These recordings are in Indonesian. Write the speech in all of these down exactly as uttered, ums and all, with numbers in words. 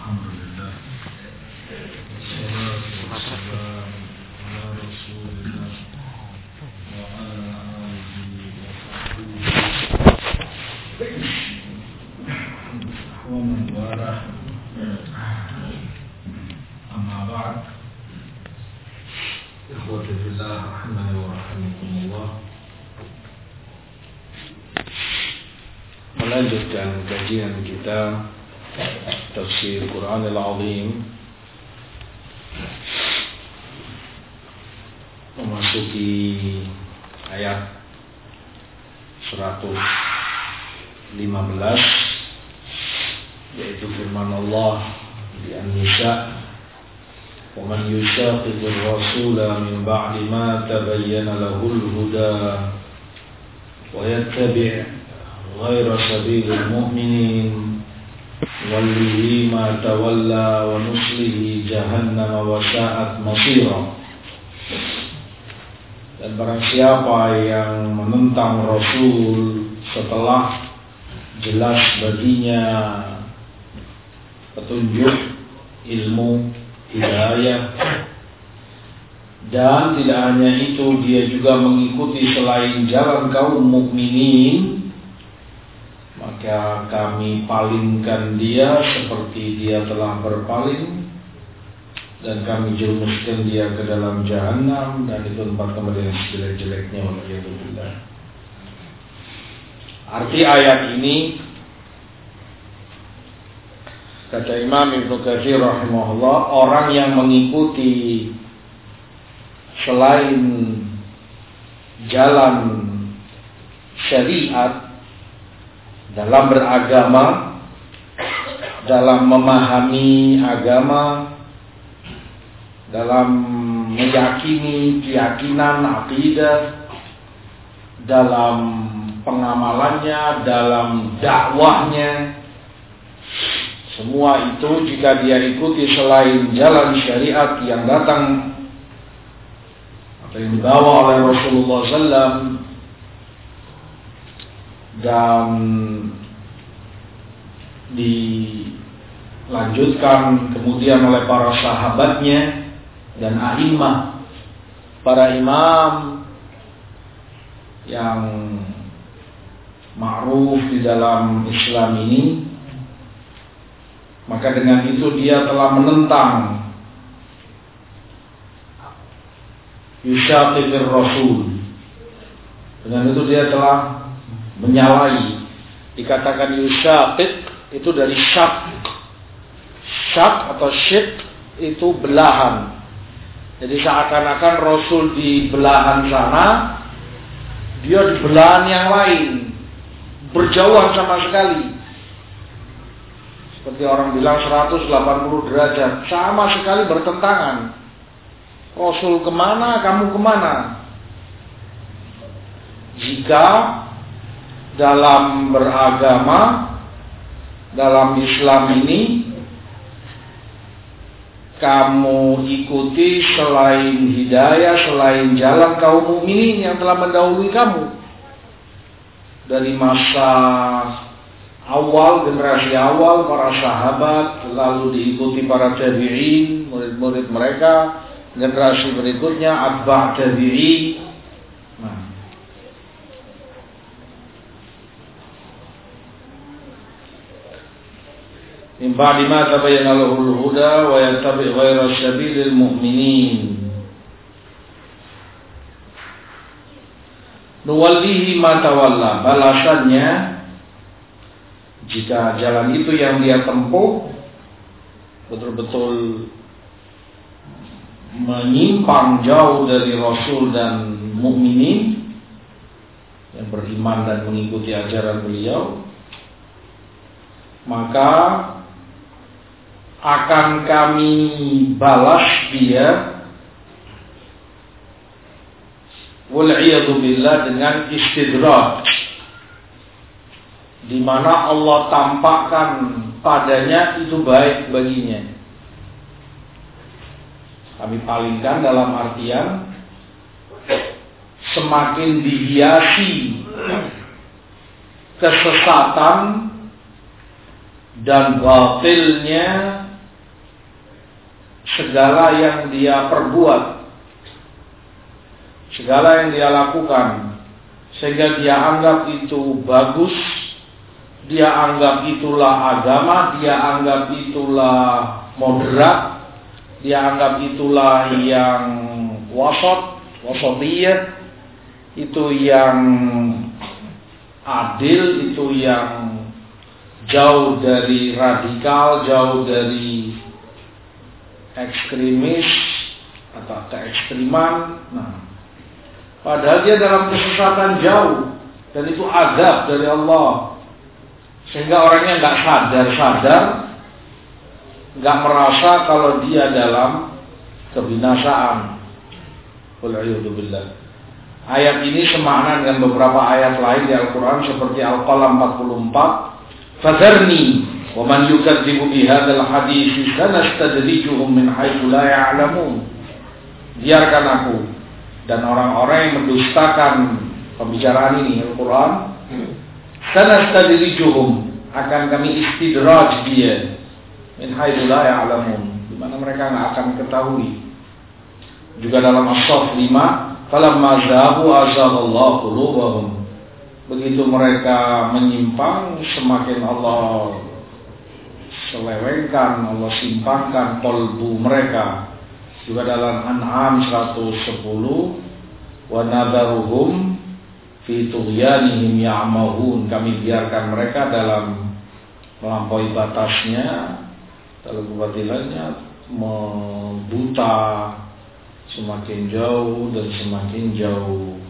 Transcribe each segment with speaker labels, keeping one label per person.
Speaker 1: Alhamdulillah. Wassalatu wassalamu ala Rasulillah wa ala alihi wa sahbihi wa man walah. Amma ba'd. Ikhwati fillah rahimani wa rahimakumullah. Melanjutkan kajian kita Tafsir Quran Al-Azim, memasuki ayat seratus lima belas, yaitu firman Allah di An-Nisa, "Wa man yushaqiqir rasula min ba'di ma tabayyana lahul huda wa yattabi' غير سبيل المؤمنين وله ما تولى ونصله جهنم وساءت مصيرا." Dan barang siapa yang menentang Rasul setelah jelas baginya petunjuk, ilmu, hidayah, dan tidak hanya itu, dia juga mengikuti selain jalan kaum mukminin, maka kami palingkan dia seperti dia telah berpaling, dan kami jerumuskan dia ke dalam jahanam, dan itu tempat kembali yang sejelek-jeleknya. Waliyadzubillah. Arti ayat ini, kata Imam Ibnu Katsir rahimahullah, orang yang mengikuti selain jalan syariat dalam beragama, dalam memahami agama, dalam meyakini keyakinan akidah, dalam pengamalannya, dalam dakwahnya, semua itu jika dia ikuti selain jalan syariat yang datang atau yang dibawa oleh Rasulullah sallallahu alaihi wasallam dan dilanjutkan kemudian oleh para sahabatnya dan a'immah, para imam yang ma'ruf di dalam Islam ini, maka dengan itu dia telah menentang yushaqiqir rasul. Dengan itu dia telah menyalahi. Dikatakan yushaqiq itu dari syak. Syak atau syik itu belahan. Jadi seakan-akan Rasul di belahan sana, dia di belahan yang lain, berjauhan sama sekali. Seperti orang bilang seratus delapan puluh derajat, sama sekali bertentangan. Rasul kemana, kamu kemana? Jika dalam beragama, dalam Islam ini, kamu ikuti selain hidayah, selain jalan kaum mukminin yang telah mendahului kamu dari masa awal, generasi awal, para sahabat, lalu diikuti para tabi'in, murid-murid mereka, generasi berikutnya atba' tabi'in. Min ba'di ma tabayyana lahul huda wa yattabi' ghayra sabilil mu'minin nuwallihi ma tawalla. Balasannya, jika jalan itu yang dia tempuh betul-betul menyimpang jauh dari Rasul dan mukminin yang beriman dan mengikuti ajaran beliau, maka akan kami balas dia wal'iyadu billah dengan istidraj, di mana Allah tampakkan padanya itu baik baginya. Kami palingkan dalam artian semakin dihiasi kesesatan dan batilnya segala yang dia perbuat, segala yang dia lakukan, sehingga dia anggap itu bagus, dia anggap itulah agama, dia anggap itulah moderat, dia anggap itulah yang wasat, wasatiyah, itu yang adil, itu yang jauh dari radikal, jauh dari ekstremis atau keekstriman. Nah, padahal dia dalam kesesatan jauh, dan itu azab dari Allah, sehingga orangnya nggak sadar-sadar, nggak merasa kalau dia dalam kebinasaan. Wal'iyadzubillah. Ayat ini semakna dengan beberapa ayat lain di Al-Quran seperti Al-Qalam empat puluh empat. Fadharni wa man yukadzibu bihadzal hadits sanastadrijuhum min haitsu la ya'lamun. Biarkan aku dan orang-orang yang mendustakan pembicaraan ini Al-Quran, sanastadrijuhum, akan kami istidraj dia min haitsu la ya'lamun, di mana mereka enggak akan ketahui. Juga dalam As-Saff lima, falamma zahu azaghallahu qulubahum. Begitu mereka menyimpang, semakin Allah selewengkan, Allah simpangkan kolbu mereka. Juga dalam An'am seratus sepuluh, wa nadharuhum fi tughyanihim ya'mahun. Kami biarkan mereka dalam melampaui batasnya, dalam kebatilannya, membuta semakin jauh dan semakin jauh.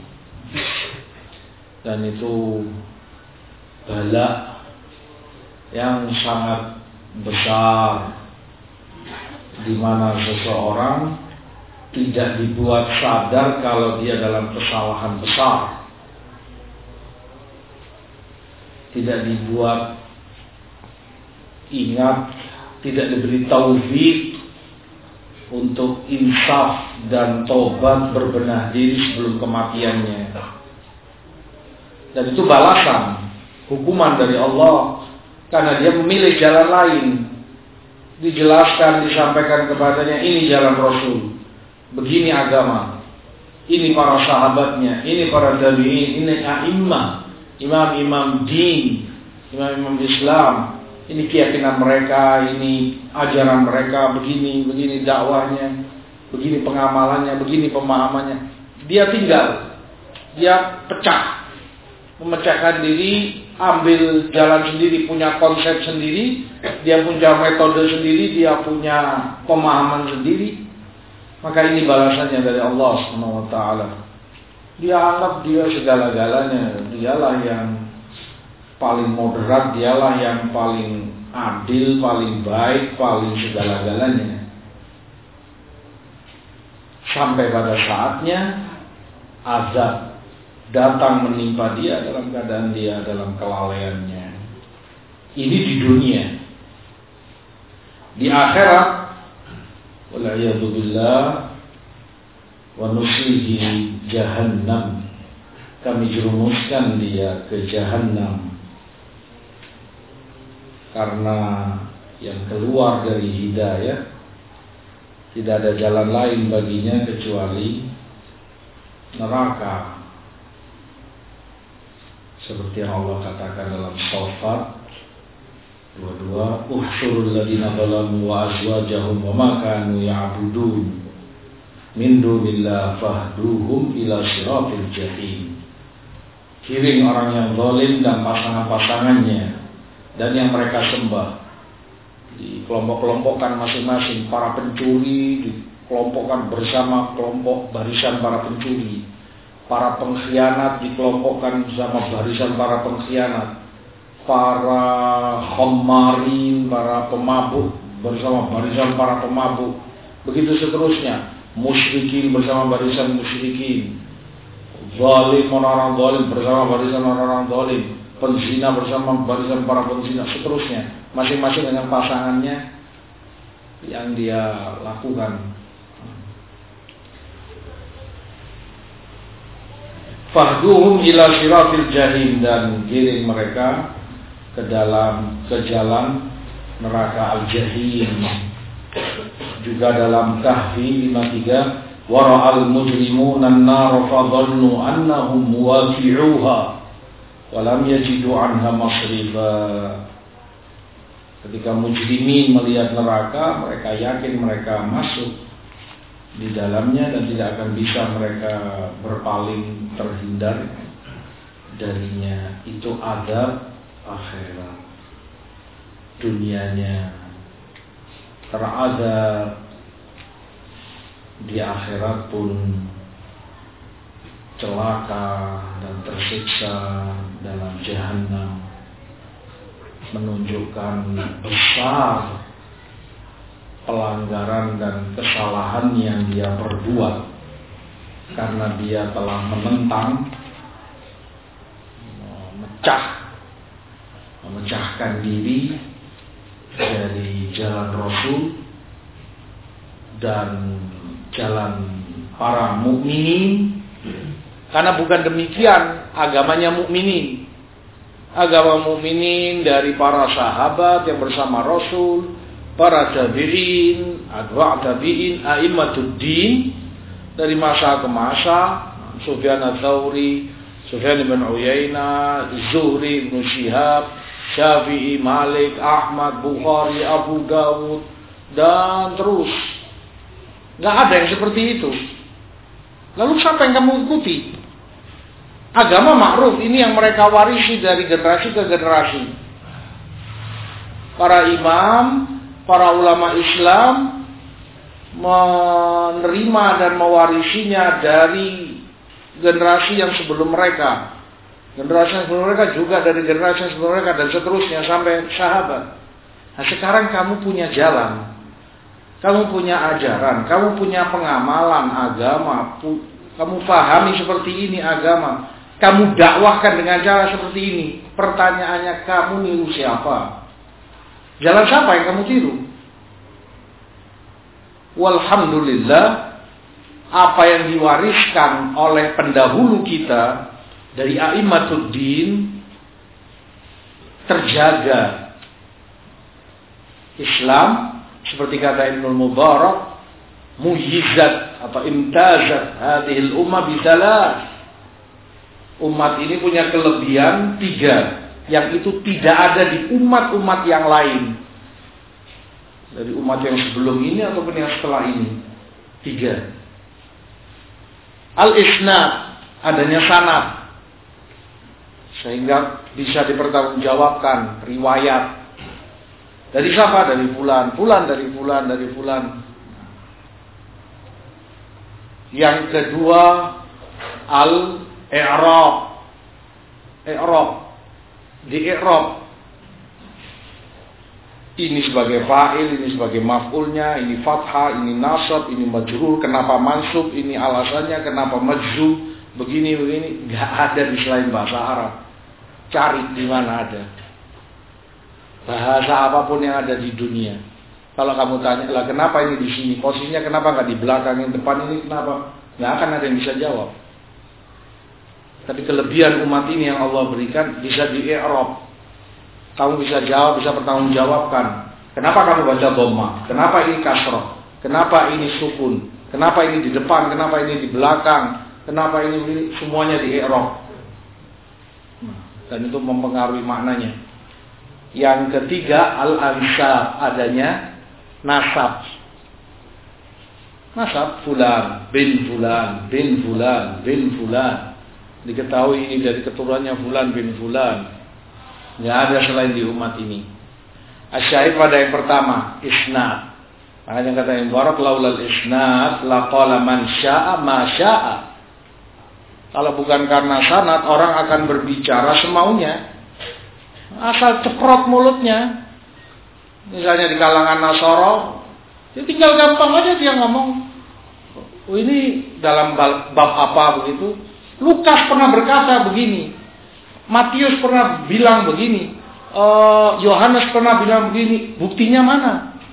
Speaker 1: Dan itu bala yang sangat besar, di mana seseorang tidak dibuat sadar kalau dia dalam kesalahan besar, tidak dibuat ingat, tidak diberi taufik untuk insaf dan tobat berbenah diri sebelum kematiannya. Dan itu balasan, hukuman dari Allah, karena dia memilih jalan lain. Dijelaskan, disampaikan kepadanya, ini jalan Rasul, begini agama, ini para sahabatnya, ini para tabi'in, ini a'immah, imam-imam din, imam-imam Islam, ini keyakinan mereka, ini ajaran mereka, begini, begini dakwahnya, begini pengamalannya, begini pemahamannya. Dia tinggal, dia pecah, memecahkan diri, ambil jalan sendiri, punya konsep sendiri, dia punya metode sendiri, dia punya pemahaman sendiri. Maka ini balasannya dari Allah subhanahu wa taala. Dia anggap dia segala-galanya, dialah yang paling moderat, dialah yang paling adil, paling baik, paling segala-galanya. Sampai pada saatnya azab datang menimpa dia dalam keadaan dia dalam kelalaiannya. Ini di dunia. Di akhirat, wal'iyadzubillah, wa nuslihi jahannam, kami jerumuskan dia ke jahannam. Karena yang keluar dari hidayah, tidak ada jalan lain baginya kecuali neraka. Seperti yang Allah katakan dalam Shafat dua puluh dua, uhsyurul ladina zalamu wa azwajahum wa ma kanu ya'budun min dunillah fahduhum ila siratil jahim. Kiring orang yang zalim dan pasangan-pasangannya dan yang mereka sembah, dikelompok-kelompokkan masing-masing. Para pencuri dikelompokkan bersama kelompok barisan para pencuri, para pengkhianat dikelompokkan bersama barisan para pengkhianat, para khammarin, para pemabuk bersama barisan para pemabuk, begitu seterusnya. Musyrikin bersama barisan musyrikin, zalim orang-orang zalim bersama barisan orang-orang zalim, penzina bersama barisan para penzina, seterusnya. Masing-masing dengan pasangannya yang dia lakukan. Fahduhum ila siratil jahim, dan giring mereka ke dalam ke jalan neraka al-jahim. Juga dalam Kahfi lima puluh tiga, wara'al mujrimuna an-nar fadhannu annahum waqi'uha wa lam yajidu 'anha masrifa. Ketika mujrimin melihat neraka, mereka yakin mereka masuk di dalamnya dan tidak akan bisa mereka berpaling terhindar darinya. Itu azab akhirat. Dunianya terazab, di akhirat pun celaka dan tersiksa dalam Jahannam, menunjukkan besar pelanggaran dan kesalahan yang dia perbuat karena dia telah menentang, memecah, memecahkan diri dari jalan Rasul dan jalan para mukminin. Karena bukan demikian agamanya mukminin. Agama mukminin dari para sahabat yang bersama Rasul, para tabi'in, atba' tabi'in, a'imatuddin dari masa ke masa, Sufyan ats-Tsauri, Sufyan bin Uyainah, Zuhri bin Syihab, Syafi'i, Malik, Ahmad, Bukhari, Abu Dawud, dan terus. Gak ada yang seperti itu. Lalu siapa yang kamu ikuti? Agama ma'ruf ini yang mereka warisi dari generasi ke generasi. Para imam, para ulama Islam menerima dan mewarisinya dari generasi yang sebelum mereka. Generasi yang sebelum mereka juga dari generasi yang sebelum mereka dan seterusnya sampai sahabat. Nah sekarang kamu punya jalan, kamu punya ajaran, kamu punya pengamalan agama, pu- kamu pahami seperti ini agama, kamu dakwahkan dengan cara seperti ini. Pertanyaannya, kamu niru siapa? Jalan siapa yang kamu tiru? Walhamdulillah, apa yang diwariskan oleh pendahulu kita dari a'imatuddin terjaga. Islam seperti kata Ibnu Mubarak, muhizat atau imtazat hadhil ummah bisalas. Umat ini punya kelebihan tiga, yang itu tidak ada di umat-umat yang lain, dari umat yang sebelum ini ataupun yang setelah ini. Tiga. Al-isnad, adanya sanad, sehingga bisa dipertanggungjawabkan riwayat. Dari siapa? Dari fulan, fulan dari fulan, dari fulan. Yang kedua, al-i'rab. I'rab. Di i'rab. Ini sebagai fa'il, ini sebagai maf'ulnya, ini fathah, ini nasab, ini majrur, kenapa mansub, ini alasannya, kenapa majzum, begini begini, enggak ada di selain bahasa Arab. Cari di mana ada. Bahasa apapun yang ada di dunia. Kalau kamu tanya, lah kenapa ini di sini? Posisinya kenapa nggak di belakang, yang depan ini kenapa? Nggak akan ada yang bisa jawab. Tapi kelebihan umat ini yang Allah berikan bisa di-i'rab. Kamu bisa jawab, bisa bertanggungjawabkan. Kenapa kamu baca dhamma? Kenapa ini kasrah? Kenapa ini sukun? Kenapa ini di depan? Kenapa ini di belakang? Kenapa ini, ini semuanya di-i'rab? Dan itu mempengaruhi maknanya. Yang ketiga, al-ansab, adanya nasab. Nasab fulan, bin fulan, bin fulan, bin fulan. Diketahui ini dari keturunannya fulan bin fulan. Nggak ada selain di umat ini. Asyahid pada yang pertama, isnad. Makanya kata yang barak laulal isnad laqala man syaa ma syaa. Kalau bukan karena sanad, orang akan berbicara semaunya. Asal cekrot mulutnya. Misalnya di kalangan Nasara, ya tinggal gampang aja dia ngomong. Oh, ini dalam bab apa begitu? Lukas pernah berkata begini. Matius pernah bilang begini. Yohanes uh, pernah bilang begini. Buktinya mana?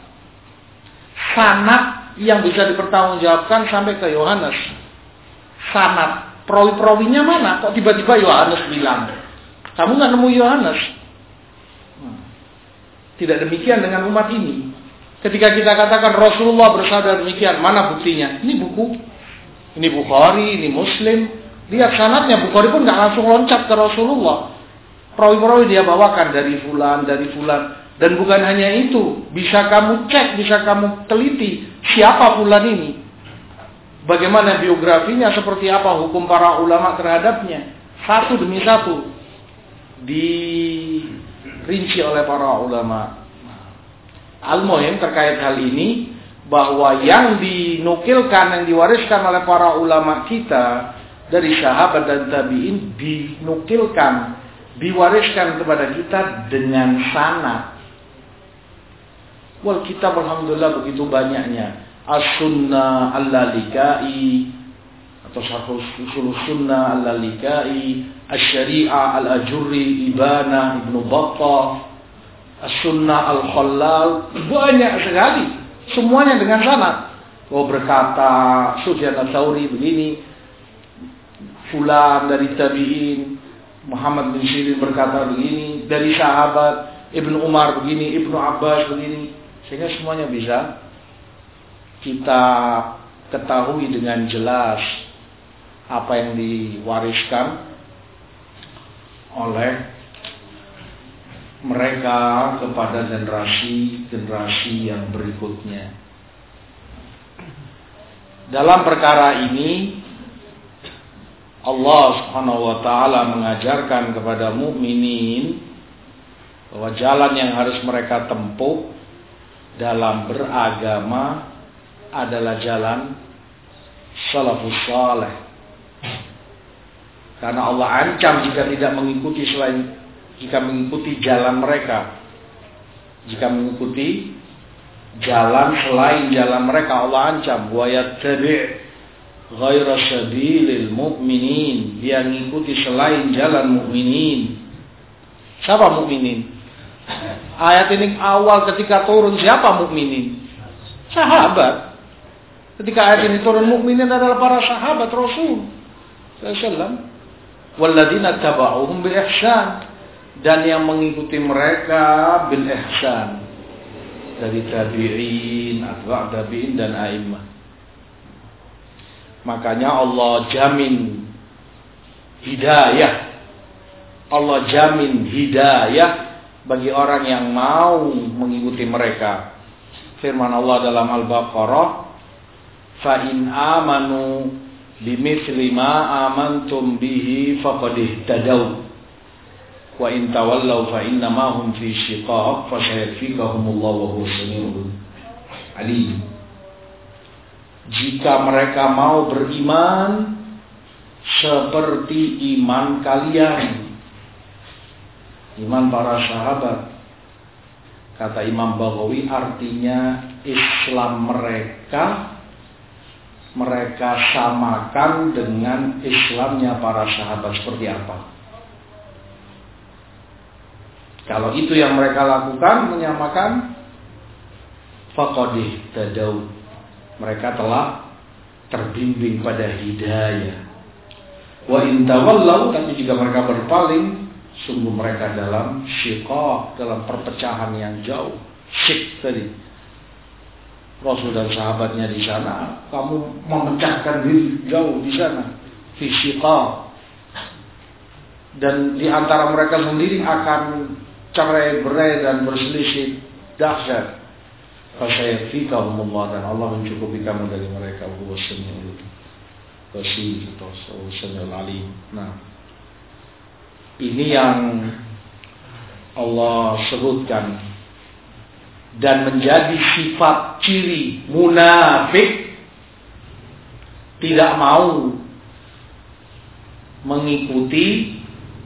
Speaker 1: Sanad yang bisa dipertanggungjawabkan sampai ke Yohanes. Sanad. Perawi-perawinya mana? Kok tiba-tiba Yohanes bilang? Kamu nggak nemu Yohanes? Tidak demikian dengan umat ini. Ketika kita katakan Rasulullah bersabda demikian, mana buktinya? Ini buku, ini Bukhari, ini Muslim. Lihat sanadnya, Bukhari pun nggak langsung loncat ke Rasulullah. Perawi-perawi dia bawakan dari fulan, dari fulan. Dan bukan hanya itu, bisa kamu cek, bisa kamu teliti siapa fulan ini. Bagaimana biografinya, seperti apa hukum para ulama terhadapnya. Satu demi satu dirinci oleh para ulama. Al-muhim terkait hal ini, bahwa yang dinukilkan, yang diwariskan oleh para ulama kita dari sahabat dan tabi'in, dinukilkan, diwariskan kepada kita dengan sanad. Wal kitab alhamdulillah begitu banyaknya. As-Sunnah Al-Lalikai atau Syarh Ushul Sunnah Al-Lalikai, Asy-Syari'ah Al-Ajurri, Ibana Ibnu Battah, As-Sunnah Al-Khallal, banyak sekali. Semuanya dengan sanad. Oh, berkata Sufyan Ats-Tsauri begini, fulan dari tabi'in, Muhammad bin Sirin berkata begini, dari sahabat Ibnu Umar begini, Ibnu Abbas begini, sehingga semuanya bisa kita ketahui dengan jelas apa yang diwariskan oleh mereka kepada generasi-generasi yang berikutnya. Dalam perkara ini Allah Subhanahu wa taala mengajarkan kepada mukminin bahwa jalan yang harus mereka tempuh dalam beragama adalah jalan salafus saleh. Karena Allah ancam jika tidak mengikuti selain jika mengikuti jalan mereka. Jika mengikuti jalan selain jalan mereka, Allah ancam wa yattabi' ghaira sabilil mu'minin. Dia mengikuti selain jalan mukminin. Siapa mukminin? Ayat ini awal ketika turun, siapa mukminin? Sahabat. Ketika ayat ini turun, mukminin adalah para sahabat Rasul sallallahu alaihi wasallam. Walladzina taba'uhum bi ihsan, dan yang mengikuti mereka bil ihsan, dari tabi'in, atba' tabi'in dan a'immah. Makanya Allah jamin hidayah. Allah jamin hidayah bagi orang yang mau mengikuti mereka. Firman Allah dalam Al-Baqarah, fa in amanu bimithli ma amantum bihi faqad ihtadaw wa in tawallaw fa innama hum fi shiqaq fa sayakfikahumullahu wa huwas samiul alim. Jika mereka mau beriman seperti iman kalian, iman para sahabat, kata Imam Baghawi, artinya Islam mereka mereka samakan dengan Islamnya para sahabat. Seperti apa? Kalau itu yang mereka lakukan, menyamakan, faqad ihtadaw, mereka telah terbimbing pada hidayah. Wa in tawallaw, tapi jika mereka berpaling, sungguh mereka dalam syiqaq, dalam perpecahan yang jauh. Syik tadi, Rasul dan sahabatnya di sana, kamu memecahkan diri jauh di sana, fi syiqaq. Dan di antara mereka sendiri akan cerai-berai dan berselisih dahsyat. Fasayakfikahumullah, dan Allah mencukupi kamu dari mereka. Huwas samiul basir, huwas samiul alim. Nah, ini yang Allah sebutkan, dan menjadi sifat ciri munafik, tidak mau mengikuti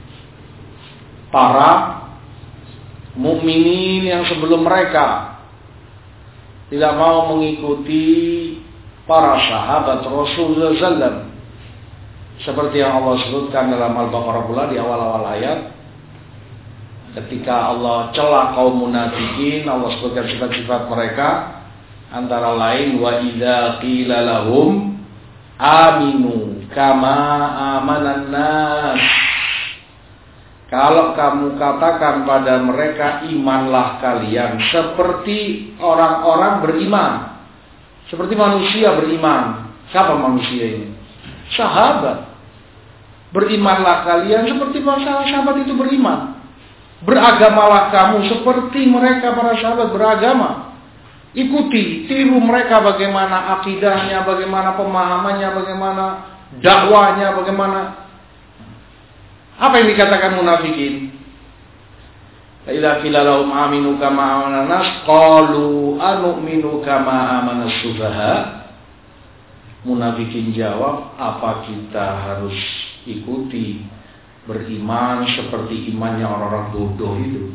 Speaker 1: para mukminin yang sebelum mereka, tidak mau mengikuti para sahabat Rasul sallallahu alaihi wasallam, seperti yang Allah sebutkan dalam Al-Baqarah pula di awal-awal ayat. Ketika Allah cela kaum munafikin, Allah sebutkan sifat-sifat mereka, antara lain wa idza qila lahum aminu kama amanan nas. kalau kamu katakan pada mereka imanlah kalian seperti orang-orang beriman, seperti manusia beriman. Siapa manusia ini? Sahabat. Berimanlah kalian seperti para sahabat itu beriman. Beragamalah kamu seperti mereka para sahabat beragama. Ikuti, tiru mereka bagaimana akidahnya, bagaimana pemahamannya, bagaimana dakwahnya, bagaimana. Apa yang dikatakan munafikin? Idza qila lahum aminu kama amana nas qalu anu'minu kama amana sufaha. Munafikin jawab, apa kita harus ikuti beriman seperti imannya orang-orang bodoh itu?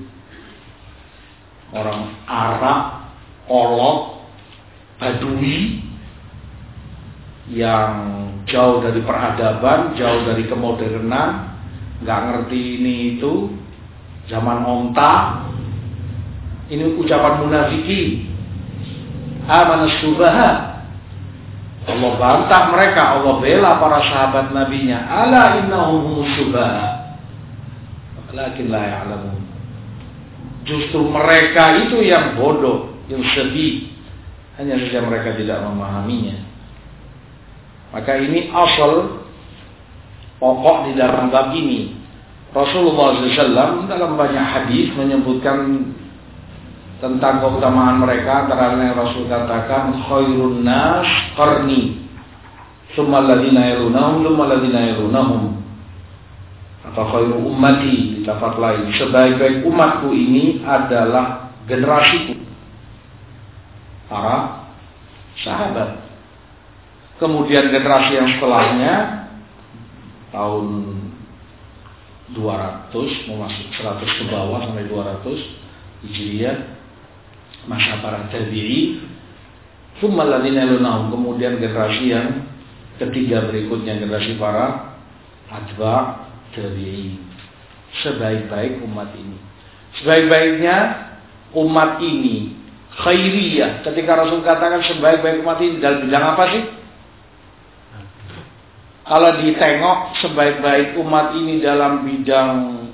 Speaker 1: Orang Arab, Olok, Badui yang jauh dari peradaban, jauh dari kemodernan, nggak ngerti ini itu, zaman onta. Ini ucapan munafiki. Amanah subaha. Allah bantah mereka, Allah bela para sahabat nabinya. Ala innahum subaha. Walakin la ya'lamun. Justru mereka itu yang bodoh, yang sedih, hanya saja mereka tidak memahaminya. Maka ini asal pokok di dalam bab ini. Rasulullah shallallahu alaihi wasallam dalam banyak hadis menyebutkan tentang keutamaan mereka. Antara lain Rasul katakan khairun nas qarni, tsumma alladziina yalunahum, tsumma alladziina yalunahum. Atau khairu ummati, di lafaz lain, sebaik-baik umatku ini adalah generasiku, para sahabat. Kemudian generasi yang setelahnya tahun dua ratus mau masuk seratus ke bawah sampai dua ratus Hijriah, masa para tabi'i. Tsumma alladziina yalunahum, kemudian generasi yang ketiga berikutnya, generasi para atba' tabi'in. Sebaik-baik umat ini, sebaik-baiknya umat ini khairiyah. Ketika Rasul katakan sebaik-baik umat ini dalam bidang apa sih? Kalau ditengok sebaik-baik umat ini dalam bidang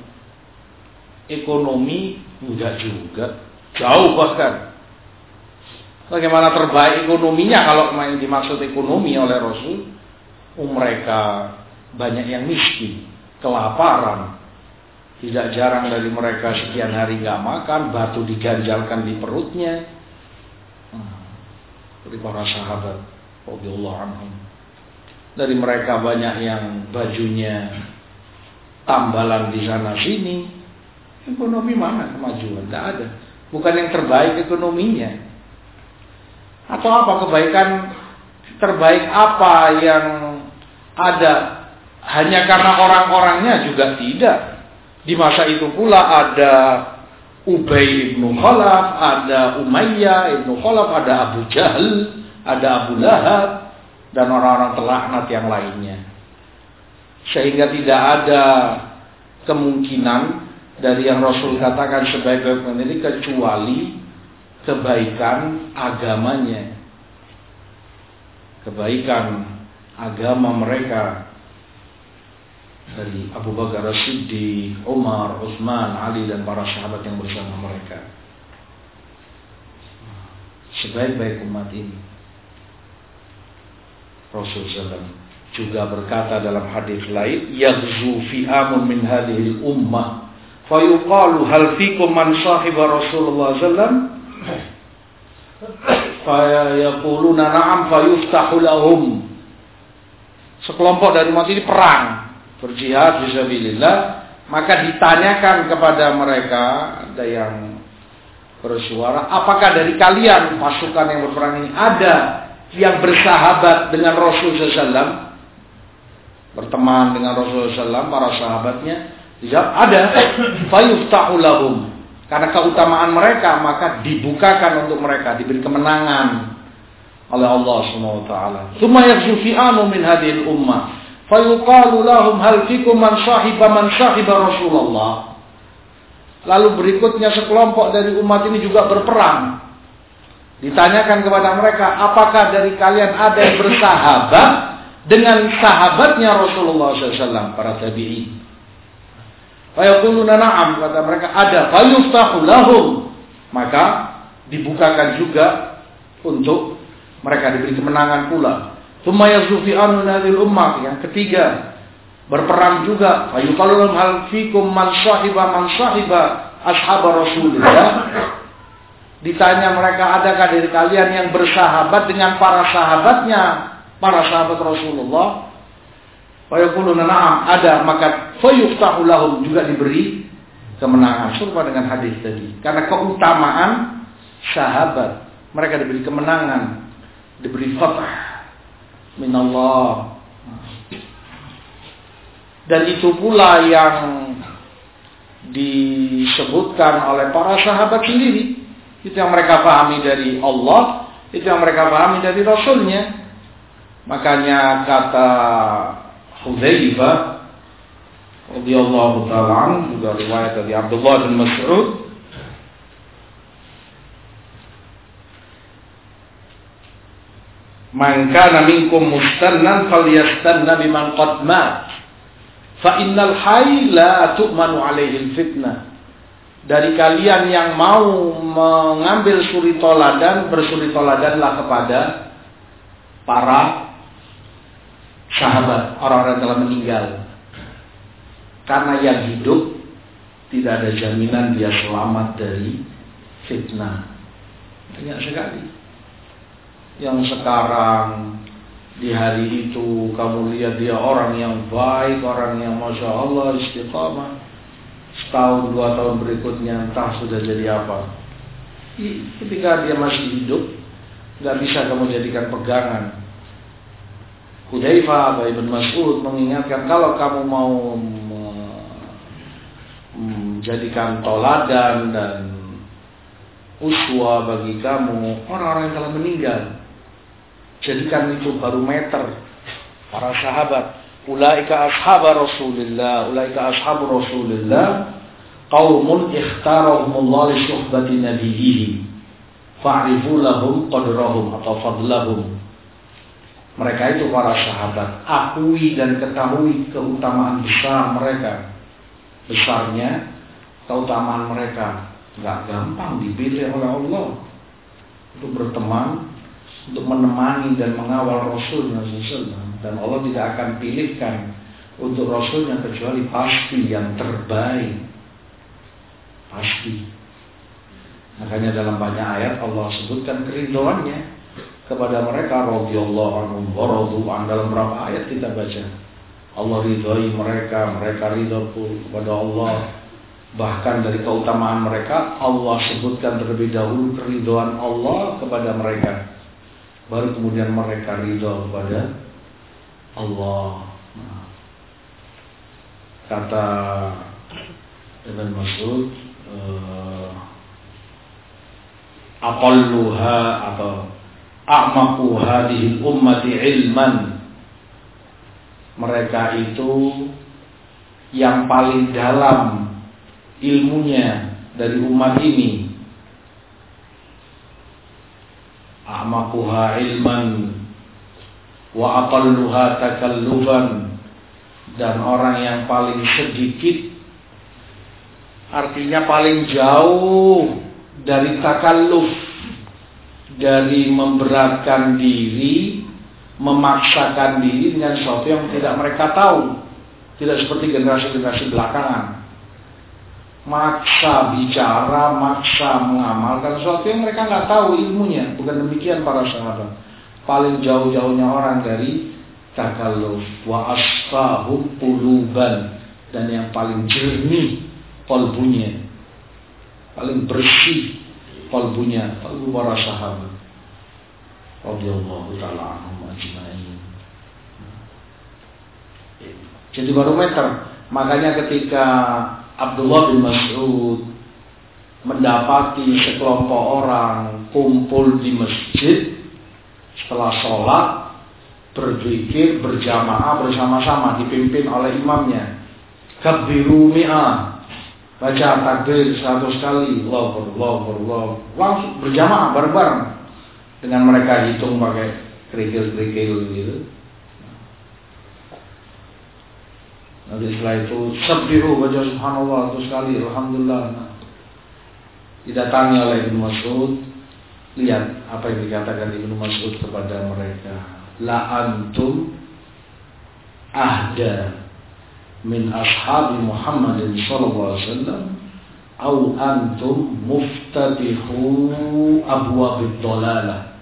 Speaker 1: ekonomi, enggak juga, jauh bahkan. Bagaimana terbaik ekonominya kalau yang dimaksud ekonomi oleh Rasul? Mereka banyak yang miskin, kelaparan. Tidak jarang dari mereka sekian hari nggak makan, batu diganjalkan di perutnya. Dari para sahabat radhiyallahu anhum. Dari mereka banyak yang bajunya tambalan di sana sini. Ekonomi mana kemajuan? Tidak ada. Bukan yang terbaik ekonominya. Atau apa kebaikan terbaik apa yang ada? Hanya karena orang-orangnya juga tidak. Di masa itu pula ada Ubay ibnu Khalaf, ada Umayyah ibnu Khalaf, ada Abu Jahal, ada Abu Lahab, dan orang-orang terlaknat yang lainnya. Sehingga tidak ada kemungkinan dari yang Rasul katakan sebaik-baik ini kecuali kebaikan agamanya, kebaikan agama mereka. Dari Abu Bakar As-Siddiq, Umar, Utsman, Ali, dan para sahabat yang bersama mereka. Sebaik-baik umat ini. Rasulullah shallallahu alaihi wasallam juga berkata dalam hadis lain, yaghzu fi'amun min hadhil ummah fayuqalu hal fikum man sahiba Rasulullah sallallahu alaihi wasallam fayaquluna na'am fayuftahu lahum. Sekelompok dari umat ini perang, berjihad fisabilillah, maka ditanyakan kepada mereka, ada yang bersuara, apakah dari kalian pasukan yang berperang ini ada yang bersahabat dengan Rasulullah sallallahu alaihi wasallam, berteman dengan Rasulullah sallallahu alaihi wasallam, para sahabatnya? Dijawab ada. Fayuftahu lahum, karena keutamaan mereka maka dibukakan untuk mereka, diberi kemenangan oleh Allah Subhanahu wa taala. Tsumma yaghzu fi'amu min hadhil ummah fayuqalu lahum hal fikum man sahiba man sahiba Rasulullah. Lalu berikutnya sekelompok dari umat ini juga berperang. Ditanyakan kepada mereka, apakah dari kalian ada yang bersahabat dengan sahabatnya Rasulullah sallallahu alaihi wasallam, para tabi'in? Fayaquluna na'am, kata mereka ada. Fayuftahu lahum, maka dibukakan juga untuk mereka, diberi kemenangan pula. Tsumma yazfi'anu hadhil ummah, yang ketiga berperang juga. Fayuqalu lahum hal fikum man sahiba man sahiba ashab Rasulillah. Ditanya mereka, adakah dari kalian yang bersahabat dengan para sahabatnya, para sahabat Rasulullah? Fayaquluna na'am, ada, maka fayuftahu lahum, juga diberi kemenangan. Serupa dengan hadis tadi. Karena keutamaan sahabat, mereka diberi kemenangan, diberi fathah minallah. Dan itu pula yang disebutkan oleh para sahabat sendiri. Itu yang mereka pahami dari Allah, itu yang mereka pahami dari Rasulnya. Makanya kata Hudzaifah radhiyallahu ta'ala anhu, juga riwayat dari Abdullah bin Mas'ud, man kana minkum mustannan falyastanna biman qad mat fa innal hayy la tu'manu alaihi fitnah. Dari kalian yang mau mengambil suri toladan, bersuri toladanlah kepada para sahabat, orang-orang yang telah meninggal. Karena yang hidup tidak ada jaminan dia selamat dari fitnah. Banyak sekali yang sekarang di hari itu kamu lihat dia orang yang baik, orang yang masya Allah istiqamah. Setahun dua tahun berikutnya entah sudah jadi apa. Ketika dia masih hidup, nggak bisa kamu jadikan pegangan. Hudzaifah atau Ibn Mas'ud mengingatkan, kalau kamu mau menjadikan toladan dan uswa bagi kamu orang-orang yang telah meninggal, jadikan itu barometer para sahabat. Ulaika ashabar Rasulillah, ulaika ashabur Rasulillah, qaumun ikhtarahumullah li suhbati nabiyhi fa'rifu lahum qadrahum atau fadlahum. Mereka itu para sahabat, akui dan ketahui keutamaan besar mereka. Besarnya keutamaan mereka. Enggak gampang dipilih oleh Allah untuk berteman, untuk menemani dan mengawal Rasulullah shallallahu alaihi wasallam. Dan Allah tidak akan pilihkan untuk Rasulnya kecuali pasti yang terbaik. Pasti. Makanya dalam banyak ayat Allah sebutkan keridhoannya kepada mereka, radhiyallahu anhum wa radu an. Dalam berapa ayat kita baca Allah ridhoi mereka, mereka ridho kepada Allah. Bahkan dari keutamaan mereka Allah sebutkan terlebih dahulu keridhaan Allah kepada mereka, baru kemudian mereka ridho kepada Allah. Nah, kata Ibn Mas'ud, uh, aqalluha atau a'maqu hadhihi ummati ilman, mereka itu yang paling dalam ilmunya dari umat ini. A'maquha ilman wa aqalluha takallufan, dan orang yang paling sedikit, artinya paling jauh dari takalluf, dari memberatkan diri, memaksakan diri dengan sesuatu yang tidak mereka tahu. Tidak seperti generasi-generasi belakangan, maksa bicara, maksa mengamalkan sesuatu yang mereka nggak tahu ilmunya. Bukan demikian para sahabat. Paling jauh-jauhnya orang dari takalluf. Wa asfahum quluban, dan yang paling jernih qalbunya, paling bersih qalbunya, qalbu para sahabat radhiyallahu ta'ala anhum ajma'in. Jadi barometer. Makanya ketika Abdullah bin Mas'ud mendapati sekelompok orang kumpul di masjid setelah sholat, berzikir berjamaah bersama-sama dipimpin oleh imamnya, kabbiru mi'ah, baca takbir seratus kali, Allahu Akbar, Allahu Akbar, langsung berjamaah bareng-bareng, dengan mereka hitung pakai kerikil-kerikil gitu. Nanti setelah itu sabbihu, baca subhanallah terus sekali, alhamdulillah. Nah, didatangi oleh Ibnu Mas'ud, lihat apa yang dikatakan Ibnu Mas'ud kepada mereka. La antum ahda min ashabi Muhammadin sallallahu alaihi wasallam au antum muftatihu abwabid dhalalah.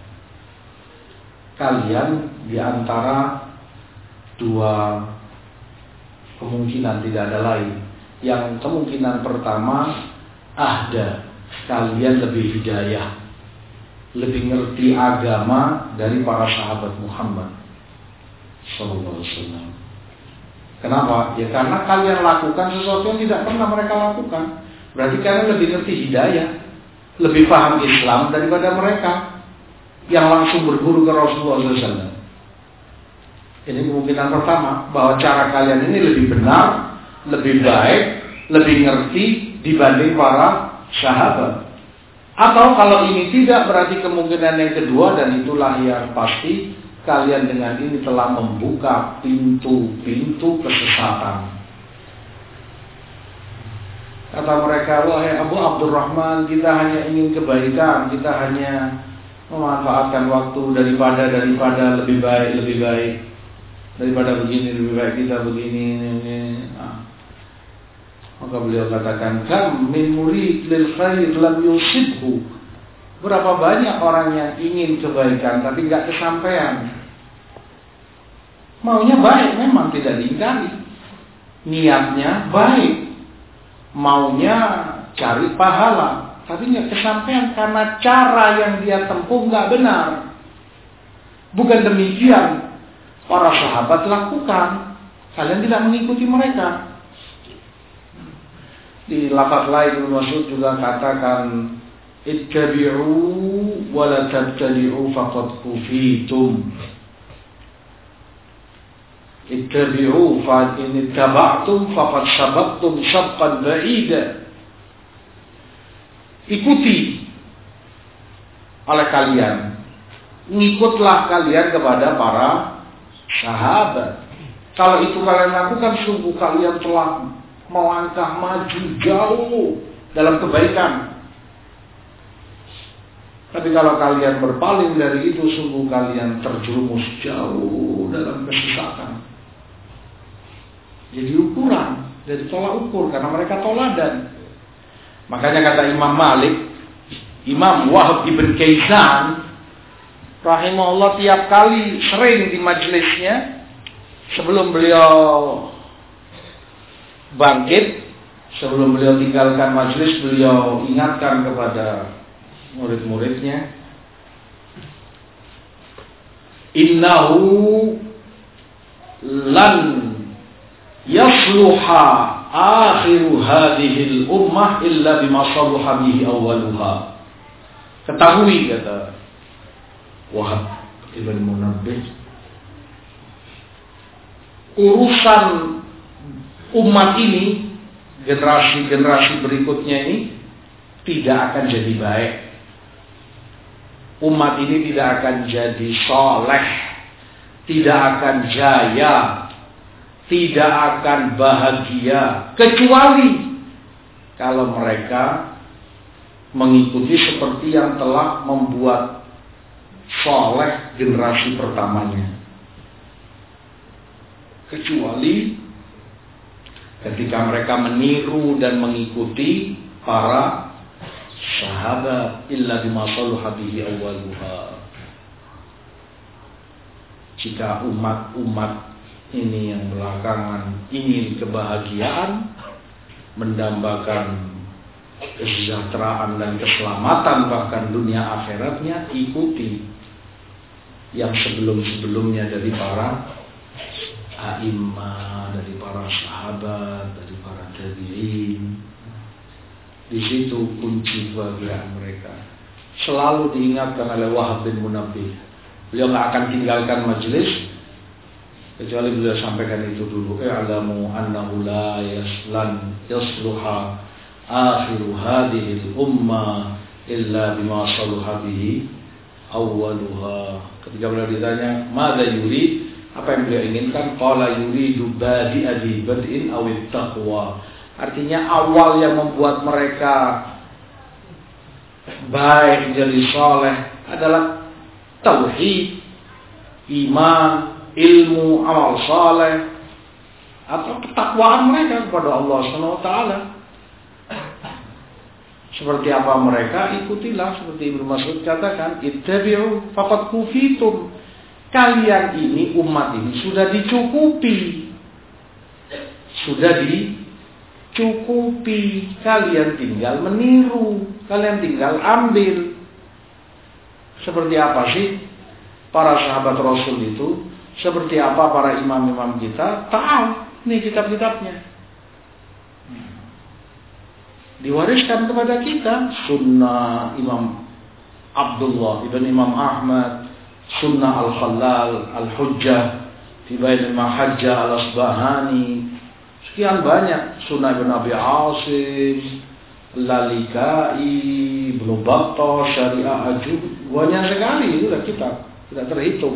Speaker 1: Kalian diantara dua kemungkinan, tidak ada lain. Yang kemungkinan pertama, ahda, kalian lebih hidayah, lebih ngerti agama dari para sahabat Muhammad sallallahu alaihi wasallam. Kenapa? Ya karena kalian lakukan sesuatu yang tidak pernah mereka lakukan. Berarti kalian lebih ngerti hidayah, lebih paham Islam daripada mereka yang langsung berguru ke Rasulullah sallallahu alaihi wasallam. Ini kemungkinan pertama, bahwa cara kalian ini lebih benar, lebih baik, lebih ngerti dibanding para sahabat. Atau kalau ini tidak, berarti kemungkinan yang kedua, dan itulah yang pasti, kalian dengan ini telah membuka pintu-pintu kesesatan. Kata mereka, wahai Abu Abdurrahman, kita hanya ingin kebaikan, kita hanya memanfaatkan waktu daripada daripada lebih baik, lebih baik. Daripada begini, lebih baik kita begini, ini. Nah. Maka beliau katakan, kam min murid lil khair lam yusibhu. Berapa banyak orang yang ingin kebaikan tapi nggak kesampaian. Maunya baik, memang tidak diingkari. Niatnya baik, maunya cari pahala, tapi nggak kesampaian karena cara yang dia tempuh nggak benar. Bukan demikian para sahabat lakukan, kalian tidak mengikuti mereka. Di lafaz lain Ibnu Mas'ud juga katakan, ittabi'u wa la tabtadi'u faqad kufitum. Ittabi'u fa in ittaba'tum faqad sabaqtum sabqan ba'ida. Ikuti oleh kalian, ngikutlah kalian kepada para sahabat. Kalau itu kalian lakukan, sungguh kalian telah melangkah maju jauh dalam kebaikan. Tapi kalau kalian berpaling dari itu, sungguh kalian terjerumus jauh dalam kesesatan. Jadi ukuran, jadi tolak ukur, karena mereka toladan. Makanya kata Imam Malik, Imam Wahab ibn Kaisan rahimahullah, tiap kali sering di majelisnya, sebelum beliau bangkit, sebelum beliau tinggalkan majelis, beliau ingatkan kepada murid-muridnya, innahu lan yasluha akhiru hadhil ummah illa bima saluha bihi awwaluha. Ketahui, kata Wahab ibn Munabbih, urusan umat ini, generasi-generasi berikutnya ini tidak akan jadi baik. Umat ini tidak akan jadi soleh, tidak akan jaya, tidak akan bahagia, kecuali kalau mereka mengikuti seperti yang telah membuat soleh generasi pertamanya. Kecuali ketika mereka meniru dan mengikuti para sahabat, illa bima saluha bihi awwaluha. Jika umat-umat ini yang belakangan ingin kebahagiaan, mendambakan kesejahteraan dan keselamatan, bahkan dunia akhiratnya, ikuti yang sebelum-sebelumnya dari para a'immah, dari para sahabat, dari para tabi'in. Di situ kunci kebahagiaan mereka. Selalu diingatkan oleh Wahab bin Munabbih. Beliau nggak akan tinggalkan majelis kecuali beliau sampaikan itu dulu. I'lamu annahu la yaslan yasluha akhiru hadhil ummah illa bima saluha bihi awwaluha. Ketika beliau ditanya, "Madza yurid?" Apa yang beliau inginkan? Qala yuridu badi'a bi bad'in aw taqwa. Artinya awal yang membuat mereka baik, jadi soleh adalah tauhid, iman, ilmu, amal soleh, atau ketakwaan mereka kepada Allah Subhanahu wa taala. Seperti apa mereka, ikutilah. Seperti Ibnu Mas'ud katakan, ittabi'u faqad kufitum. Kalian ini, umat ini sudah dicukupi. Sudah dicukupi. Kalian tinggal meniru. Kalian tinggal ambil. Seperti apa sih para sahabat Rasul itu? Seperti apa para imam-imam kita? Tahu nih kitab-kitabnya. Diwariskan kepada kita sunnah Imam Abdullah ibn Imam Ahmad, sunnah Al-Khalal Al-Hujjah fi Bain Al-Mahajjah Al-Asbahani, sekian banyak, sunnah Ibn Abi Asim, Lalikai, Ibnu Battah, Syariah Ajub, banyak sekali itu kitab, tidak terhitung.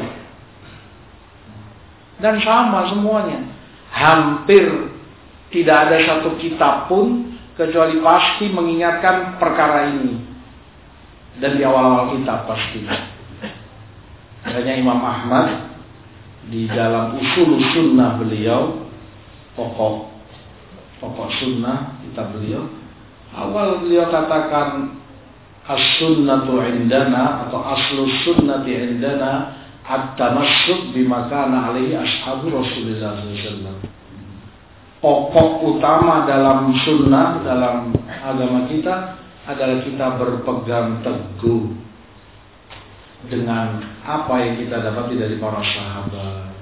Speaker 1: Dan sama semuanya, hampir tidak ada satu kitab pun kecuali pasti mengingatkan perkara ini. Dan di awal-awal kitab pasti. Makanya Imam Ahmad di dalam usul sunnah beliau, pokok pokok sunnah kitab beliau, awal beliau katakan as-sunnatu indana atau aslu sunnati indana at-tamassuk bima kana alaihi ashabu Rasulullah sallallahu alaihi wasallam. Pokok utama dalam sunnah, dalam agama kita adalah kita berpegang teguh dengan apa yang kita dapati dari para sahabat.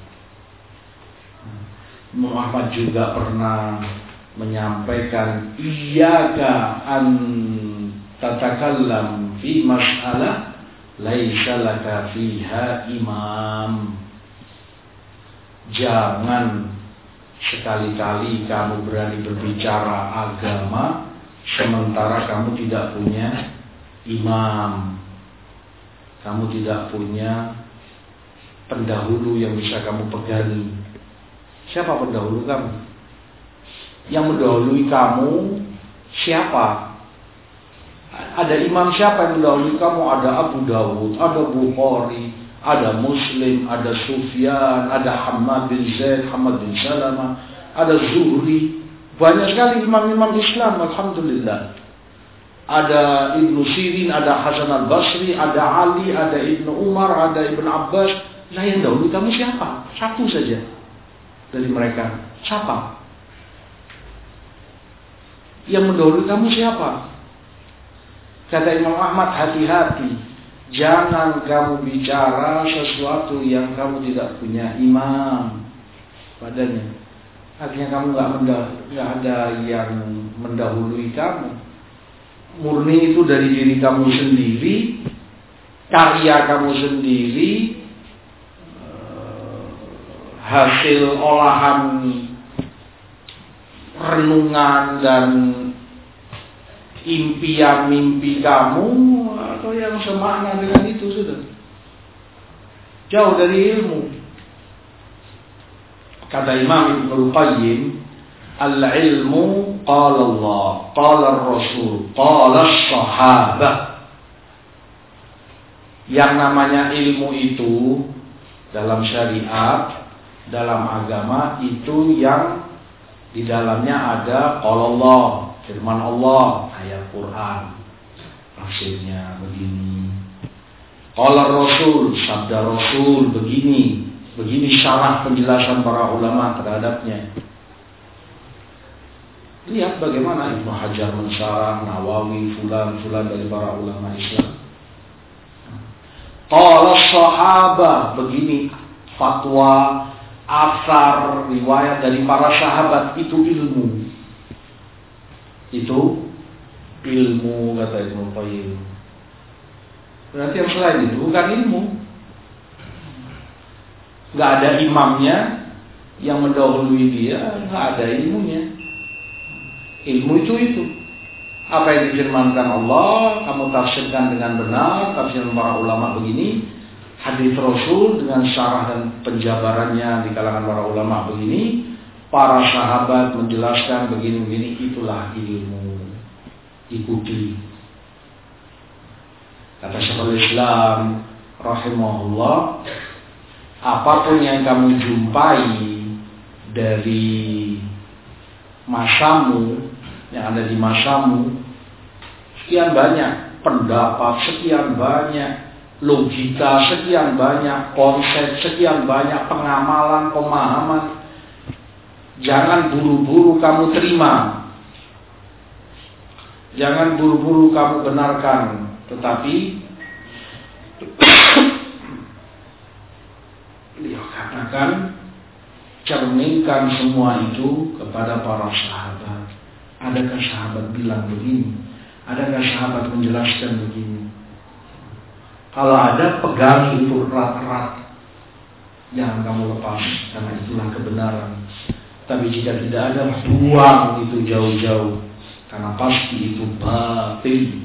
Speaker 1: Muhammad juga pernah menyampaikan, iyyaka an tatakallam fi mas'alah laisa laka fiha imam. Jangan sekali-kali kamu berani berbicara agama sementara kamu tidak punya imam, kamu tidak punya pendahulu yang bisa kamu pegangi. Siapa pendahulu kamu? Yang mendahului kamu siapa? Ada imam siapa yang mendahului kamu? Ada Abu Dawud, ada Bukhari, ada Muslim, ada Sufyan, ada Hamad bin Zaid, Hamad bin Salamah, ada Zuhri. Banyak sekali imam-imam Islam, alhamdulillah. Ada Ibnu Sirin, ada Hasan al-Basri, ada Ali, ada Ibnu Umar, ada Ibnu Abbas. Nah, yang dahulu kamu siapa? Satu saja dari mereka. Siapa? Yang mendahului kamu siapa? Kata Imam Ahmad, hati-hati. Jangan kamu bicara sesuatu yang kamu tidak punya imam padanya. Artinya kamu nggak nggak ada yang mendahului kamu. Murni itu dari diri kamu sendiri, karya kamu sendiri, hasil olahan renungan dan impian mimpi kamu, atau yang semakna dengan itu sudah jauh dari ilmu. Kata Imam Ibnu Qayyim, al-ilmu qala Allah, qala Rasul, qala sahabah. Yang namanya ilmu itu dalam syariat, dalam agama itu yang di dalamnya ada qala Allah, firman Allah, ayat Quran. Maksudnya begini. Qala Rasul, sabda Rasul begini. Begini syarah penjelasan para ulama terhadapnya. Lihat bagaimana Ibnu Hajar mensyarah, Nawawi, fulan-fulan dari para ulama Islam. Qala sahabah, begini fatwa, asar, riwayat dari para sahabat, itu ilmu. Itu ilmu, kata Ibnu Qayyim. Berarti yang selain itu bukan ilmu. Gak ada imamnya yang mendahului dia, gak ada ilmunya. Ilmu itu itu apa yang difirmankan Allah, kamu tafsirkan dengan benar, tafsiran para ulama begini. hadis Rasul dengan syarah dan penjabarannya di kalangan para ulama begini, para sahabat menjelaskan begini-begini, itulah ilmu. Ikuti. Kata Syekhul Islam rahimahullah, apapun yang kamu jumpai dari masamu, yang ada di masamu, sekian banyak pendapat, sekian banyak logika, sekian banyak konsep, sekian banyak pengamalan, pemahaman, jangan buru-buru kamu terima, jangan buru-buru kamu benarkan, tetapi beliau katakan, cerminkan semua itu kepada para sahabat. Adakah sahabat bilang begini? Adakah sahabat menjelaskan begini? Kalau ada, pegang itu erat-erat. Jangan kamu lepas, karena itulah kebenaran. Tapi jika tidak ada, buang itu jauh-jauh, karena pasti itu batil.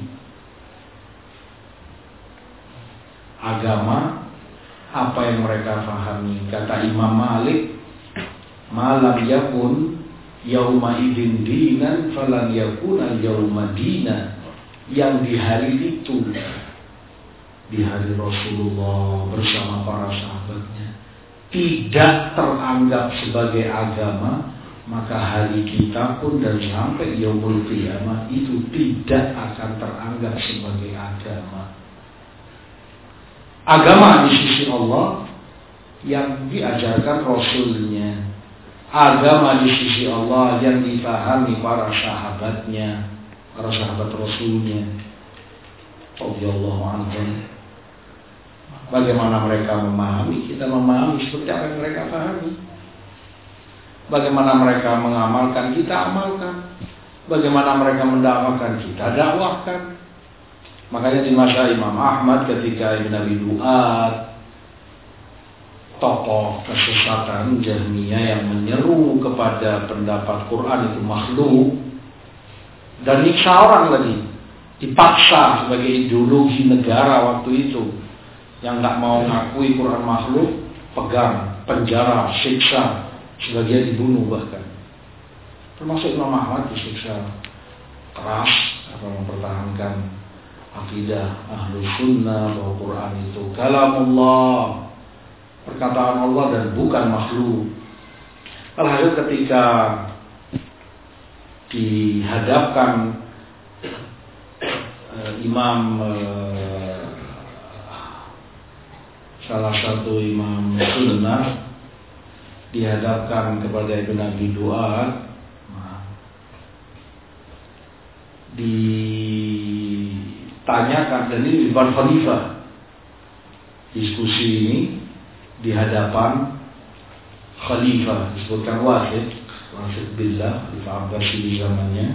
Speaker 1: Agama, apa yang mereka pahami? Kata Imam Malik, malam yakun yauma idin dinan falan yakuna yauma dina. Yang di hari itu, di hari Rasulullah bersama para sahabatnya, tidak teranggap sebagai agama, maka hari kita pun dan sampai yaumul qiyamah itu tidak akan teranggap sebagai agama. Agama di sisi Allah yang diajarkan Rasulnya, agama di sisi Allah yang dipahami para sahabatnya, para sahabat Rasulnya radhiyallahu anhum. Bagaimana mereka memahami, kita memahami seperti apa yang mereka pahami. Bagaimana mereka mengamalkan, kita amalkan. Bagaimana mereka mendakwakan, kita dakwahkan. Makanya di masa Imam Ahmad ketika Ibn Abi Du'ad, tokoh kesesatan Jahmiyah yang menyeru kepada pendapat Quran itu makhluk, dan nyiksa orang lagi, dipaksa sebagai ideologi negara waktu itu, yang nggak mau ngakui Quran makhluk, pegang, penjara, siksa, sebagian dibunuh bahkan. Termasuk Imam Ahmad disiksa keras apa mempertahankan akidah ahlu sunnah bahwa Quran itu kalamullah, perkataan Allah dan bukan makhluk. Alhasil ketika dihadapkan uh, imam uh, salah satu imam sunnah dihadapkan kepada Ibn Abi Du'ad, ditanyakan, dan ini di depan khalifah diskusi ini di hadapan khalifah, disebutkan Wahid Wahid Billah Khalifah Abbasi di zamannya.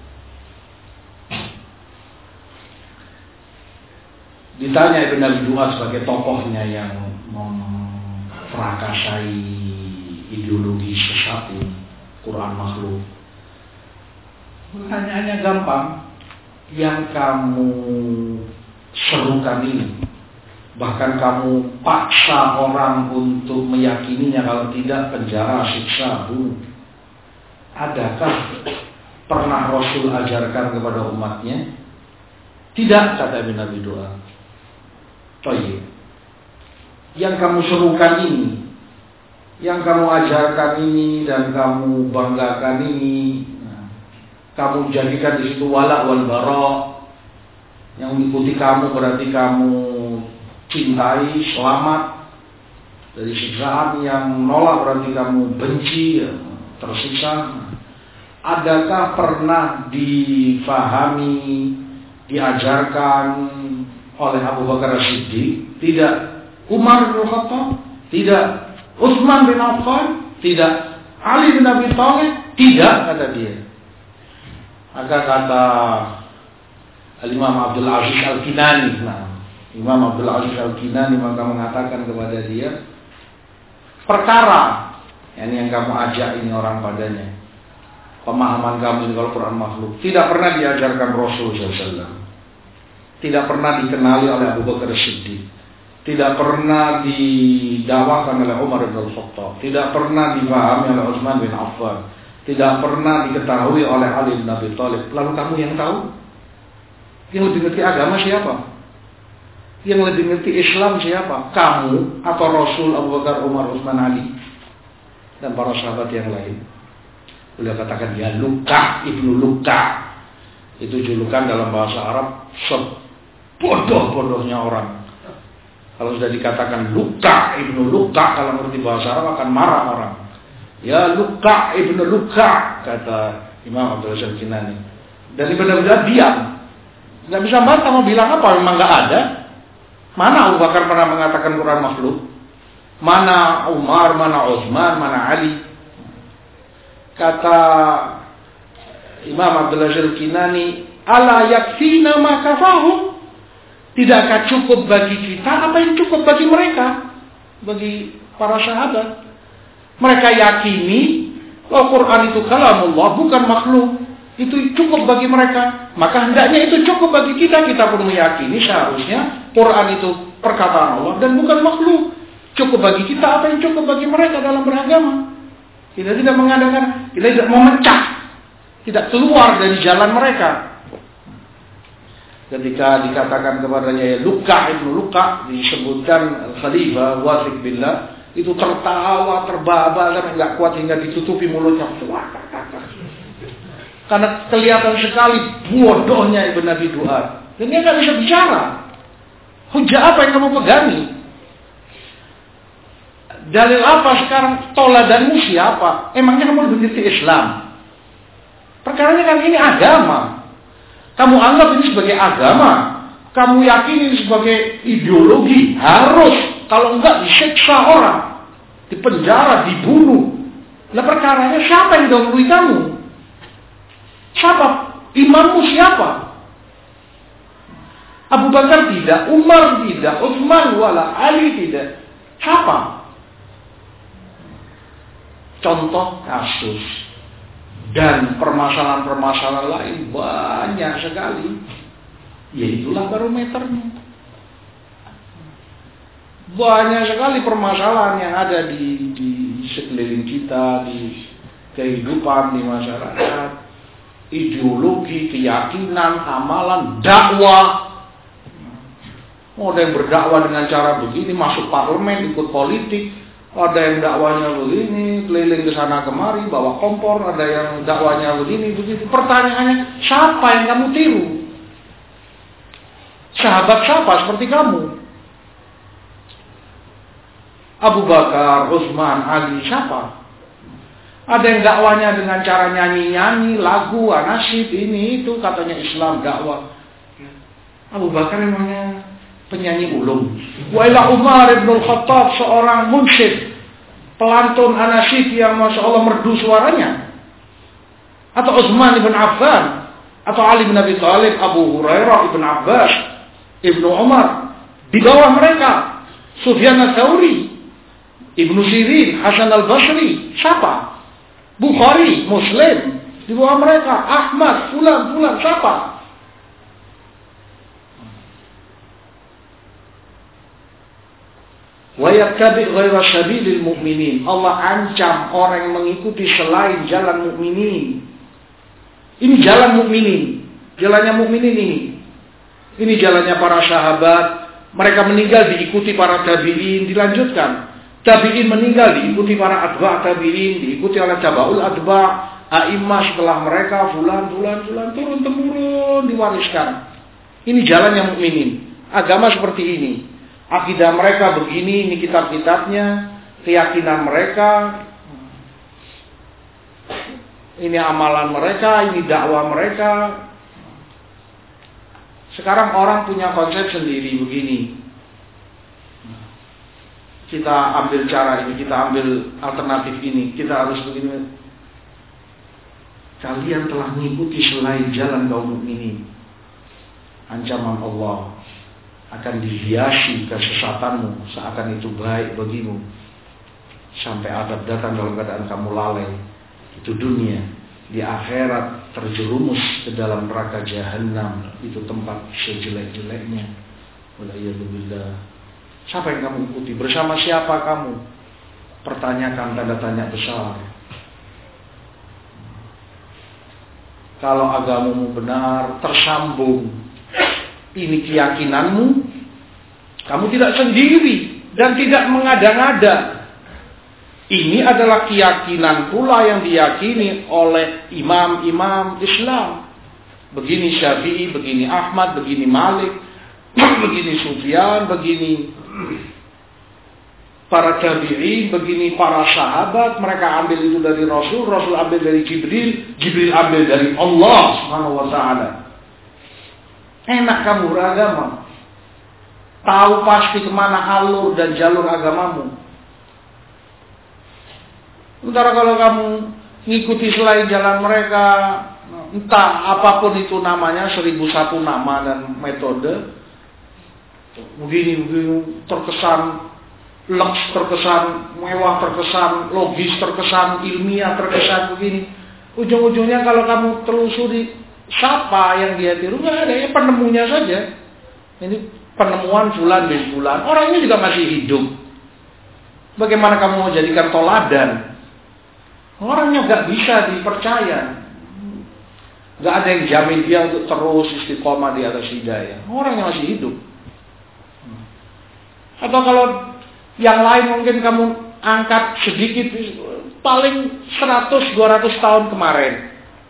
Speaker 1: Ditanya Ibn Abi Du'ad sebagai tokohnya yang memperakasai ideologi sesat ini, Quran makhluk. Pertanyaannya gampang, yang kamu serukan ini, bahkan kamu paksa orang untuk meyakininya, kalau tidak penjara, siksa, bunuh. Adakah pernah Rasul ajarkan kepada umatnya? Tidak, kata Ibn Abi Du'ad. Toyib. Yang kamu serukan ini, yang kamu ajarkan ini dan kamu banggakan ini, nah, kamu jadikan di situ wala wal bara. Yang mengikuti kamu berarti kamu cintai, selamat dari siksaan. Yang nolak berarti kamu benci, tersiksa. Adakah pernah difahami, diajarkan oleh Abu Bakar As-Siddiq? Tidak. Umar bin Khattab? Tidak. Utsman bin Affan? Tidak. Ali bin Abi Thalib? Tidak, kata dia. Maka kata Al-Imam Abdul Aziz Al-Kinani, nah, Imam Abdul Aziz Al-Kinani maka mengatakan kepada dia, perkara yang, yang kamu ajak ini orang padanya, pemahaman kamu ini kalau Quran makhluk, tidak pernah diajarkan Rasul sallallahu alaihi wasallam, tidak pernah dikenali oleh Abu Bakar As-Siddiq, tidak pernah didakwakan oleh Umar bin Khattab, tidak pernah dipahami oleh Utsman bin Affan, tidak pernah diketahui oleh Ali bin Abi Thalib. Lalu kamu yang tahu? Yang lebih ngerti agama siapa? Yang lebih ngerti Islam siapa? Kamu atau Rasul, Abu Bakar, Umar, Utsman, Ali dan para sahabat yang lain? Beliau katakan ya Luka ibnu Luka. Itu julukan dalam bahasa Arab sebodoh-bodohnya orang. Kalau sudah dikatakan Luka ibnu Luka, kalau mengerti bahasa Arab akan marah orang. Ya Luka ibnu Luka, kata Imam Abdul Razak Kinani. Dan benar-benar diam, nggak bisa bantah, mau bilang apa? Memang nggak ada. Mana Abu Bakar pernah mengatakan Quran makhluk? Mana Umar, mana Utsman, mana Ali? Kata Imam Abdul Razak Kinani, ala yakfina ma kafahum. Tidakkah cukup bagi kita apa yang cukup bagi mereka, bagi para sahabat? Mereka yakini bahwa Quran itu kalamullah, bukan makhluk. Itu cukup bagi mereka. Maka hendaknya itu cukup bagi kita. Kita pun meyakini seharusnya Quran itu perkataan Allah dan bukan makhluk. Cukup bagi kita apa yang cukup bagi mereka dalam beragama. Kita tidak mengadakan, kita tidak memecah, tidak keluar dari jalan mereka. Ketika dikatakan kepadanya ya Luka ibnu Luka, disebutkan Khalifah Wathiq billah, itu tertawa, terbahak-bahak sampai nggak kuat hingga ditutupi mulutnya. Karena kelihatan sekali bodohnya Ibn Abi Du'ad. Dan dia nggak bisa bicara. Hujah apa yang kamu pegangi? Dalil apa sekarang? Toladanmu siapa? Emangnya kamu lebih ngerti Islam? Perkaranya kan ini agama. Kamu anggap ini sebagai agama. Kamu yakin ini sebagai ideologi. Harus. Kalau enggak disiksa orang. Dipenjara, dibunuh. Nah perkaranya siapa yang dahului kamu? Siapa? Imammu siapa? Abu Bakar tidak, Umar tidak, Utsman wala Ali tidak. Siapa? Contoh kasus. Dan permasalahan-permasalahan lain banyak sekali. Ya itulah barometernya. Banyak sekali permasalahan yang ada di, di sekeliling kita, di kehidupan, di masyarakat. Ideologi, keyakinan, amalan, dakwah. Oh, ada yang berdakwah dengan cara begini, masuk parlemen, ikut politik. Ada yang dakwanya begini, keliling ke sana kemari, bawa kompor. Ada yang dakwanya begini, begitu. Pertanyaannya, siapa yang kamu tiru? Sahabat siapa seperti kamu? Abu Bakar, Utsman, Ali, siapa? Ada yang dakwanya dengan cara nyanyi-nyanyi, lagu, anasyid, ini, itu, katanya Islam, dakwah. Abu Bakar memangnya penyanyi ulung. Wailah Umar ibn Khattab, seorang munsyid, pelantun anasyid yang Masya Allah merdu suaranya. Atau Utsman ibn Affan, atau Ali bin Abi Thalib, Abu Hurairah, Ibn Abbas, Ibnu Umar. Di bawah mereka, Sufyan Ats-Tsauri, Ibnu Sirin, Hasan Al-Basri. Siapa? Bukhari, Muslim. Di bawah mereka, Ahmad, fulan, fulan. Siapa? Wa yattabi' ghaira sabilil mu'minin. Allah ancam orang yang mengikuti selain jalan mukminin. Ini jalan mukminin. Jalannya mukminin ini. Ini jalannya para sahabat. Mereka meninggal diikuti para tabi'in. Dilanjutkan. Tabi'in meninggal diikuti para atba' tabi'in. Diikuti oleh tabaul atba'. A'immah setelah mereka. Fulan, fulan, fulan. Turun-temurun diwariskan. Ini jalannya mukminin. Agama seperti ini. Akidah mereka begini, ini kitab-kitabnya, keyakinan mereka, ini amalan mereka, ini dakwah mereka. Sekarang orang punya konsep sendiri begini. Kita ambil cara ini, kita ambil alternatif ini, kita harus begini. Kalian telah mengikuti selain jalan kaum mukminin. Ancaman Allah akan dihiasi kesesatanmu, seakan itu baik bagimu, sampai adab datang dalam keadaan kamu lalai. Itu dunia. Di akhirat terjerumus ke dalam neraka jahanam. Itu tempat sejelek-jeleknya. Waliyadzubillah.
Speaker 2: Siapa yang kamu ikuti? Bersama siapa kamu? Pertanyakan, tanda tanya besar. Kalau agamamu benar, tersambung, ini keyakinanmu, kamu tidak sendiri dan tidak mengada-ngada. Ini adalah keyakinan pula yang diyakini oleh imam-imam Islam. Begini Syafi'i, begini Ahmad, begini Malik, begini Sufyan, begini para tabi'in, begini para sahabat. Mereka ambil itu dari Rasul, Rasul ambil dari Jibril, Jibril ambil dari Allah Subhanahu wa ta'ala. Enak kamu beragama, tahu pasti kemana alur dan jalur agamamu. Sementara kalau kamu ngikuti selain jalan mereka, entah apapun itu namanya, seribu satu nama dan metode, begini, begini, terkesan leks, terkesan mewah, terkesan logis, terkesan ilmiah, terkesan begini. Ujung-ujungnya kalau kamu telusuri siapa yang dia tiru, nggak ada, ya penemunya saja. Ini penemuan fulan bin fulan, orangnya juga masih hidup. Bagaimana kamu mau jadikan toladan? Orangnya nggak bisa dipercaya. Nggak ada yang jamin dia untuk terus istiqomah di atas hidayah. Orangnya masih hidup. Atau kalau yang lain mungkin kamu angkat sedikit, paling seratus dua ratus tahun kemarin.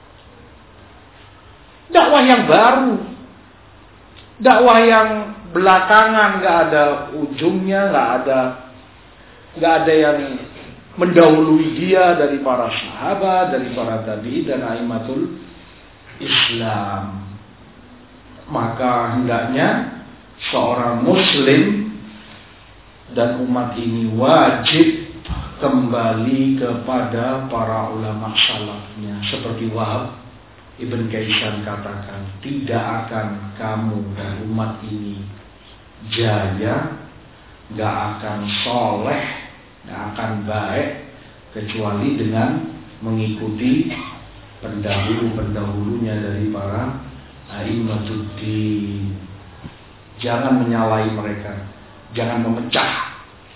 Speaker 2: Dakwah yang baru. Dakwah yang belakangan, nggak ada ujungnya, nggak ada nggak ada yang mendahului dia dari para sahabat, dari para tabi'in dan a'immatul Islam. Maka hendaknya seorang muslim dan umat ini wajib kembali kepada para ulama salafnya. Seperti Wahab Ibn Kaisan katakan, tidak akan kamu dan umat ini jaya, gak akan soleh, tidak akan baik kecuali dengan mengikuti pendahulu-pendahulunya dari para a'imatuddin. Jangan menyalahi mereka, jangan memecah.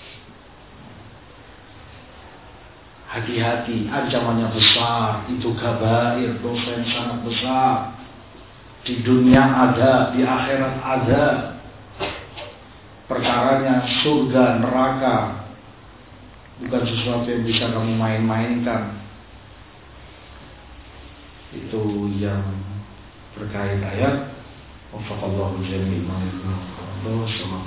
Speaker 2: Hati-hati, ancamannya besar, itu kabair, dosa yang sangat besar. Di dunia ada, di akhirat ada. Perkaranya surga, neraka, bukan sesuatu yang bisa kamu main-mainkan. Itu yang berkait ayat. Wafaqallahu jami'an.